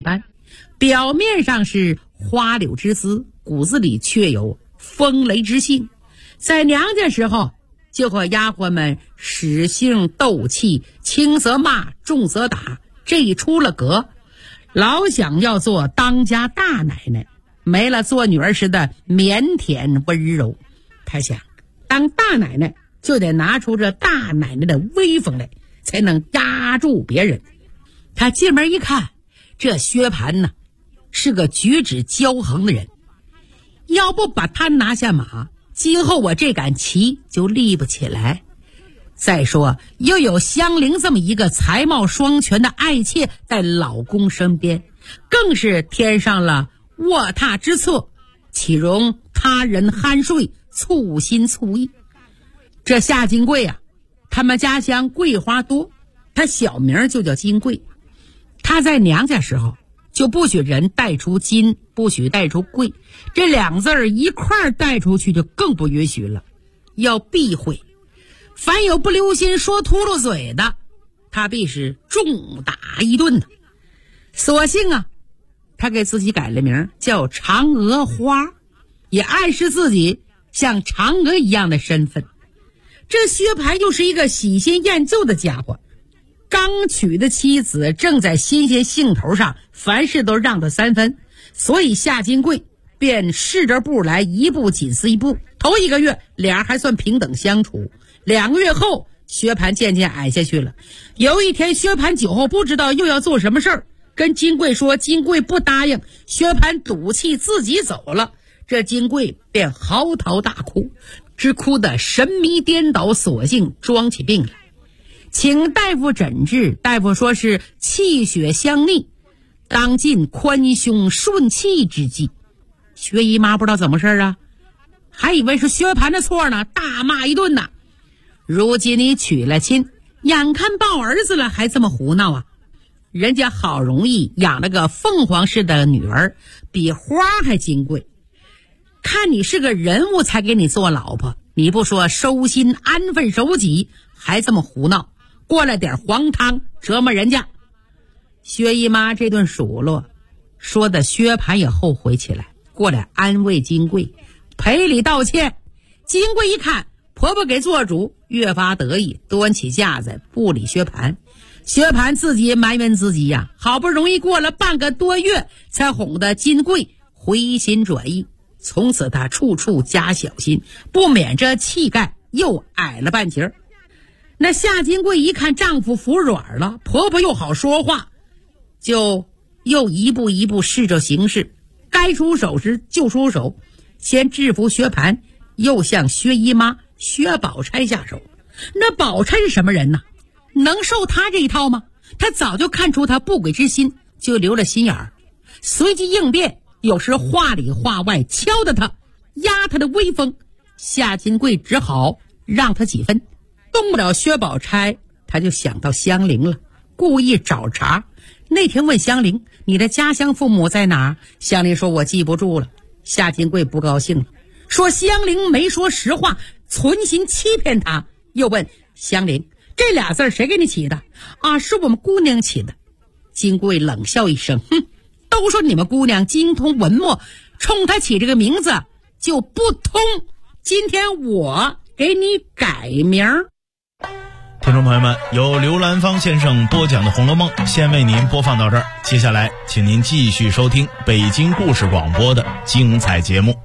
般，表面上是花柳之姿，骨子里却有风雷之性。在娘家时候就和丫鬟们使性斗气，轻则骂，重则打，这一出了格，老想要做当家大奶奶，没了做女儿时的腼腆温柔。他想当大奶奶就得拿出这大奶奶的威风来，才能压住别人。他进门一看，这薛蟠呢是个举止骄横的人，要不把他拿下马，今后我这杆旗就立不起来。再说又有香菱这么一个才貌双全的爱妾在老公身边，更是添上了卧榻之侧，岂容他人酣睡，促心促意。这夏金贵啊，他们家乡桂花多，他小名就叫金贵。他在娘家时候就不许人带出金，不许带出贵，这两字儿一块带出去就更不允许了，要避讳。凡有不留心说秃噜嘴的，他必是重打一顿的。所幸啊，他给自己改了名叫嫦娥花，也暗示自己像嫦娥一样的身份。这薛蟠又是一个喜新厌旧的家伙，刚娶的妻子正在新鲜兴头上，凡事都让他三分，所以夏金贵便试着步来，一步紧似一步。头1个月俩人还算平等相处，2个月后薛蟠渐渐矮下去了。有一天薛蟠酒后不知道又要做什么事儿，跟金贵说，金贵不答应，薛蟠赌气自己走了。这金贵便嚎啕大哭，直哭得神迷颠倒，索性装起病来，请大夫诊治。大夫说是气血相逆，当尽宽胸顺气之计。薛姨妈不知道怎么事啊，还以为是薛蟠的错呢，大骂一顿呢。如今你娶了亲，眼看抱儿子了，还这么胡闹啊！人家好容易养了个凤凰式的女儿，比花还金贵，看你是个人物才给你做老婆，你不说收心安分守己，还这么胡闹，过来点黄汤折磨人家。薛姨妈这顿数落说的薛蟠也后悔起来，过来安慰金贵，赔礼道歉。金贵一看婆婆给做主，越发得意，端起架子不理薛蟠。薛蟠自己埋怨自己呀，好不容易过了半个多月，才哄得金贵回心转意。从此他处处加小心，不免这气概又矮了半截。那夏金贵一看丈夫服软了，婆婆又好说话，就又一步一步试着行事，该出手时就出手，先制服薛蟠，又向薛姨妈薛宝钗下手。那宝钗是什么人呢？能受他这一套吗？他早就看出他不轨之心，就留了心眼儿，随机应变，有时话里话外敲打他，压他的威风。夏金贵只好让他几分，动不了薛宝钗，他就想到香菱了，故意找茬。那天问香菱，你的家乡父母在哪儿？香菱说我记不住了。夏金贵不高兴了，说香菱没说实话，存心欺骗他。又问香菱，这俩字谁给你起的？啊，是我们姑娘起的。金贵冷笑一声，哼，都说你们姑娘精通文墨，冲她起这个名字就不通，今天我给你改名。 听众朋友们，由刘兰芳先生播讲的《红楼梦》先为您播放到这儿，接下来请您继续收听北京故事广播的精彩节目。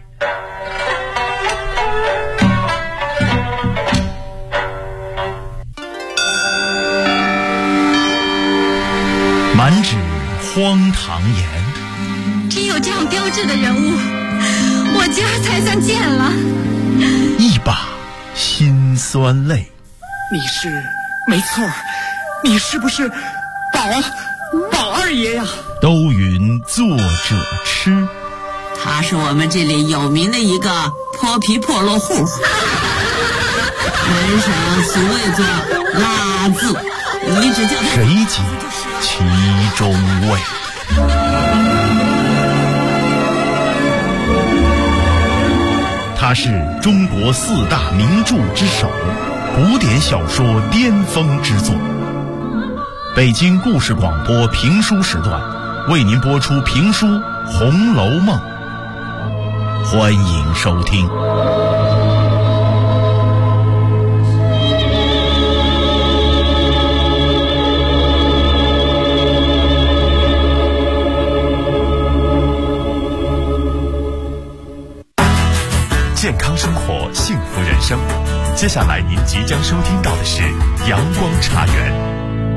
满纸荒唐言， 只有这样标致的人物，我家才算见了。 一把辛酸泪。 你是没错，你是不是宝二爷呀？ 都云作者痴， 他是我们这里有名的一个泼皮破落户，人上俗谓作拉字，你只叫他谁解其中味？他是中国4大名著之首，古典小说巅峰之作。北京故事广播评书时段为您播出评书《红楼梦》，欢迎收听。 健康生活，幸福人生。接下来您即将收听到的是阳光茶园。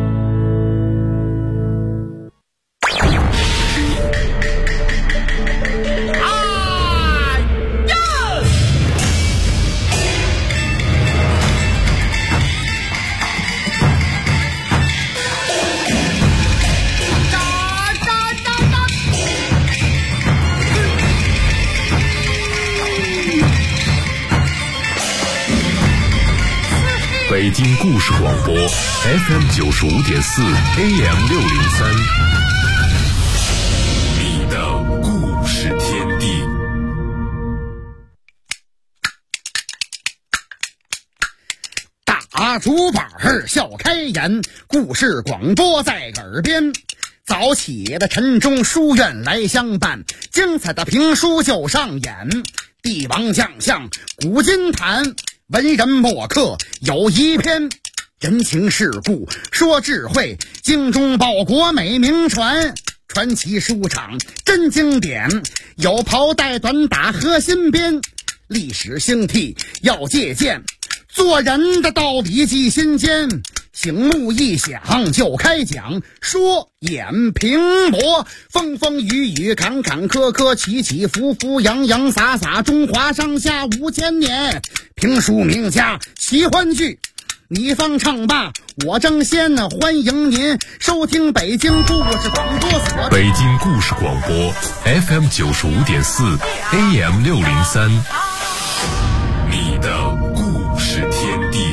北京故事广播 FM 95.4 AM 603，你的故事天地。 大竹板笑开颜，故事广播在耳边。早起的晨钟书院来相伴，精彩的评书就上演。帝王将相古今谈，文人墨客有一篇。人情世故说智慧，精忠报国美名传。传奇书场真经典，有袍带短打和新编。历史兴替要借鉴，做人的道理记心间。醒目一响就开讲，说演评驳，风风雨雨坎坎坷坷，起起伏伏洋洋洒洒，中华上下5000年。评书名家奇欢聚，你方唱罢我争先，欢迎您收听北京故事广播所。 北京故事广播 FM 95.4 AM 603，你的故事天地。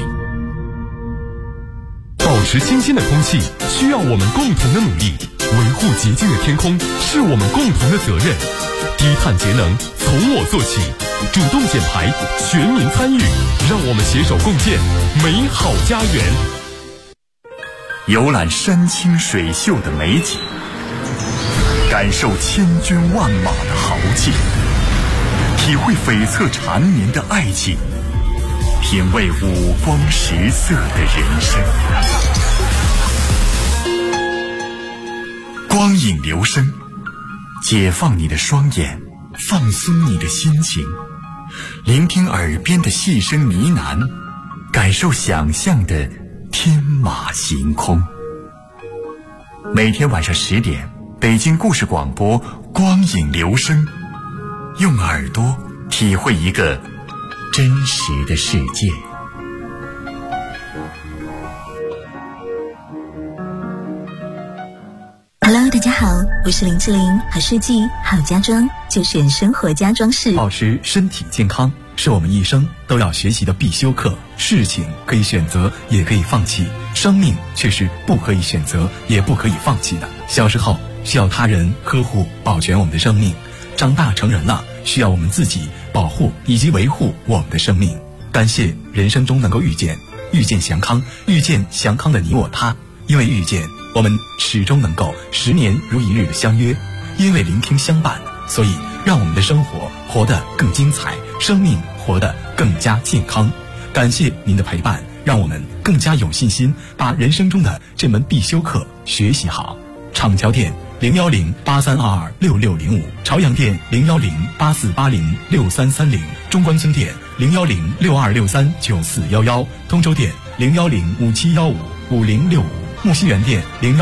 保持清新的空气需要我们共同的努力，维护洁净的天空是我们共同的责任。低碳节能从我做起，主动减排，全民参与，让我们携手共建美好家园。 游览山清水秀的美景，感受千军万马的豪气，体会悱恻缠绵的爱情，品味五光十色的人生。光影留声，解放你的双眼，放松你的心情，聆听耳边的细声呢喃，感受想象的天马行空。每天晚上10点，北京故事广播光影留声，用耳朵体会一个真实的世界。 Hello， 大家好，我是林志玲，好设计好家装就选生活家装饰。 保持身体健康是我们一生都要学习的必修课。事情可以选择，也可以放弃，生命却是不可以选择，也不可以放弃的。小时候需要他人呵护保全我们的生命，长大成人了需要我们自己保护以及维护我们的生命。感谢人生中能够遇见祥康，遇见祥康的你我他。因为遇见，我们始终能够10年如一日的相约；因为聆听相伴，所以让我们的生活活得更精彩，生命活得更加健康。感谢您的陪伴，让我们更加有信心把人生中的这门必修课学习好。厂桥店010-8322-6605，朝阳店010-8480-6330，中关村店010-6263-9411，通州店010-5715-5065，木樨园店010